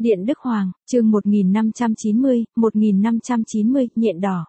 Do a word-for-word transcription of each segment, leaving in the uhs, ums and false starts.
Điện Đức Hoàng, chương một nghìn năm trăm chín mươi, một nghìn năm trăm chín mươi, nhện đỏ.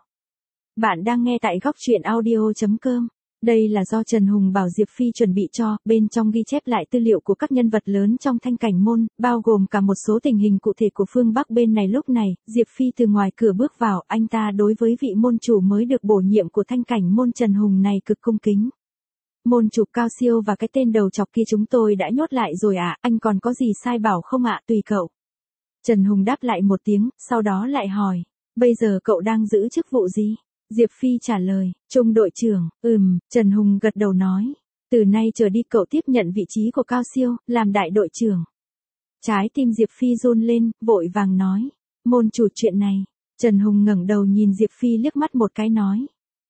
Bạn đang nghe tại góc truyện audio chấm com. Đây là do Trần Hùng bảo Diệp Phi chuẩn bị cho, bên trong ghi chép lại tư liệu của các nhân vật lớn trong Thanh Cảnh Môn, bao gồm cả một số tình hình cụ thể của phương Bắc bên này. Lúc này, Diệp Phi từ ngoài cửa bước vào, anh ta đối với vị môn chủ mới được bổ nhiệm của Thanh Cảnh Môn Trần Hùng này cực cung kính. Môn chủ Cao Siêu và cái tên đầu chọc kia chúng tôi đã nhốt lại rồi ạ, à, anh còn có gì sai bảo không ạ, à? Tùy cậu. Trần Hùng đáp lại một tiếng, sau đó lại hỏi, bây giờ cậu đang giữ chức vụ gì? Diệp Phi trả lời, trung đội trưởng. Ừm, Trần Hùng gật đầu nói, từ nay trở đi cậu tiếp nhận vị trí của Cao Siêu, làm đại đội trưởng. Trái tim Diệp Phi run lên, vội vàng nói, môn chủ chuyện này. Trần Hùng ngẩng đầu nhìn Diệp Phi liếc mắt một cái nói,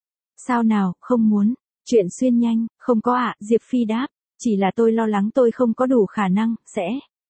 sao nào, không muốn? Chuyện xuyên nhanh, không có ạ, Diệp Phi đáp, chỉ là tôi lo lắng tôi không có đủ khả năng, sẽ,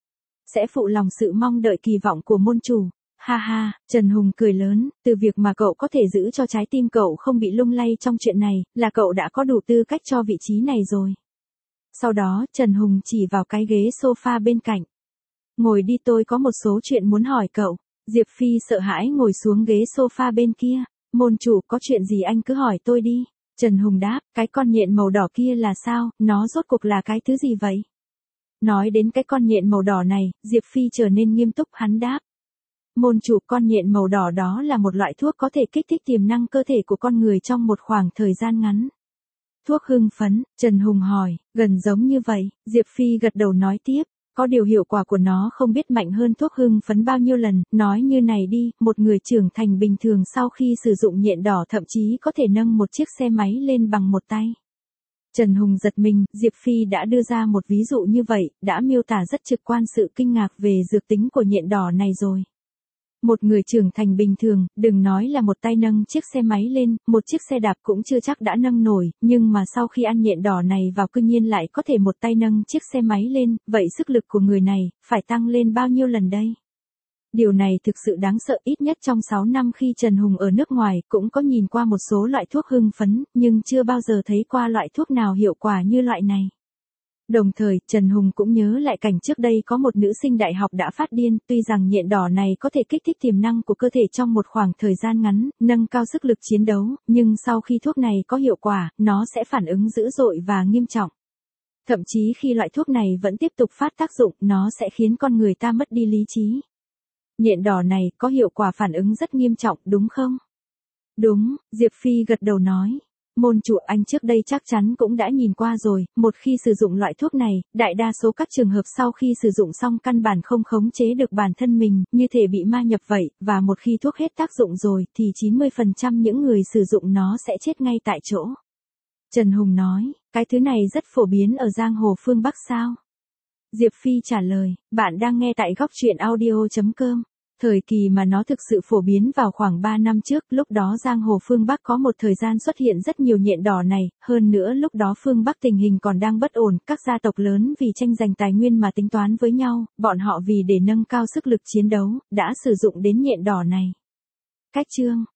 sẽ phụ lòng sự mong đợi kỳ vọng của môn chủ. Ha ha, Trần Hùng cười lớn, từ việc mà cậu có thể giữ cho trái tim cậu không bị lung lay trong chuyện này, là cậu đã có đủ tư cách cho vị trí này rồi. Sau đó, Trần Hùng chỉ vào cái ghế sofa bên cạnh. Ngồi đi, tôi có một số chuyện muốn hỏi cậu. Diệp Phi sợ hãi ngồi xuống ghế sofa bên kia. Môn chủ, có chuyện gì anh cứ hỏi tôi đi. Trần Hùng đáp, cái con nhện màu đỏ kia là sao, nó rốt cuộc là cái thứ gì vậy? Nói đến cái con nhện màu đỏ này, Diệp Phi trở nên nghiêm túc, hắn đáp. Môn chủ, con nhện màu đỏ đó là một loại thuốc có thể kích thích tiềm năng cơ thể của con người trong một khoảng thời gian ngắn. Thuốc hưng phấn, Trần Hùng hỏi, gần giống như vậy, Diệp Phi gật đầu nói tiếp, có điều hiệu quả của nó không biết mạnh hơn thuốc hưng phấn bao nhiêu lần, nói như này đi, một người trưởng thành bình thường sau khi sử dụng nhện đỏ thậm chí có thể nâng một chiếc xe máy lên bằng một tay. Trần Hùng giật mình, Diệp Phi đã đưa ra một ví dụ như vậy, đã miêu tả rất trực quan sự kinh ngạc về dược tính của nhện đỏ này rồi. Một người trưởng thành bình thường, đừng nói là một tay nâng chiếc xe máy lên, một chiếc xe đạp cũng chưa chắc đã nâng nổi, nhưng mà sau khi ăn nhện đỏ này vào cư nhiên lại có thể một tay nâng chiếc xe máy lên, vậy sức lực của người này, phải tăng lên bao nhiêu lần đây? Điều này thực sự đáng sợ, ít nhất trong sáu năm khi Trần Hùng ở nước ngoài cũng có nhìn qua một số loại thuốc hưng phấn, nhưng chưa bao giờ thấy qua loại thuốc nào hiệu quả như loại này. Đồng thời, Trần Hùng cũng nhớ lại cảnh trước đây có một nữ sinh đại học đã phát điên, tuy rằng nhện đỏ này có thể kích thích tiềm năng của cơ thể trong một khoảng thời gian ngắn, nâng cao sức lực chiến đấu, nhưng sau khi thuốc này có hiệu quả, nó sẽ phản ứng dữ dội và nghiêm trọng. Thậm chí khi loại thuốc này vẫn tiếp tục phát tác dụng, nó sẽ khiến con người ta mất đi lý trí. Nhện đỏ này có hiệu quả phản ứng rất nghiêm trọng, đúng không? Đúng, Diệp Phi gật đầu nói. Môn chủ, anh trước đây chắc chắn cũng đã nhìn qua rồi, một khi sử dụng loại thuốc này, đại đa số các trường hợp sau khi sử dụng xong căn bản không khống chế được bản thân mình, như thể bị ma nhập vậy, và một khi thuốc hết tác dụng rồi, thì chín mươi phần trăm những người sử dụng nó sẽ chết ngay tại chỗ. Trần Hùng nói, cái thứ này rất phổ biến ở giang hồ phương Bắc sao? Diệp Phi trả lời, bạn đang nghe tại góc truyện audio chấm com. Thời kỳ mà nó thực sự phổ biến vào khoảng ba năm trước, lúc đó giang hồ phương Bắc có một thời gian xuất hiện rất nhiều nhện đỏ này, hơn nữa lúc đó phương Bắc tình hình còn đang bất ổn, các gia tộc lớn vì tranh giành tài nguyên mà tính toán với nhau, bọn họ vì để nâng cao sức lực chiến đấu, đã sử dụng đến nhện đỏ này. Cách chương,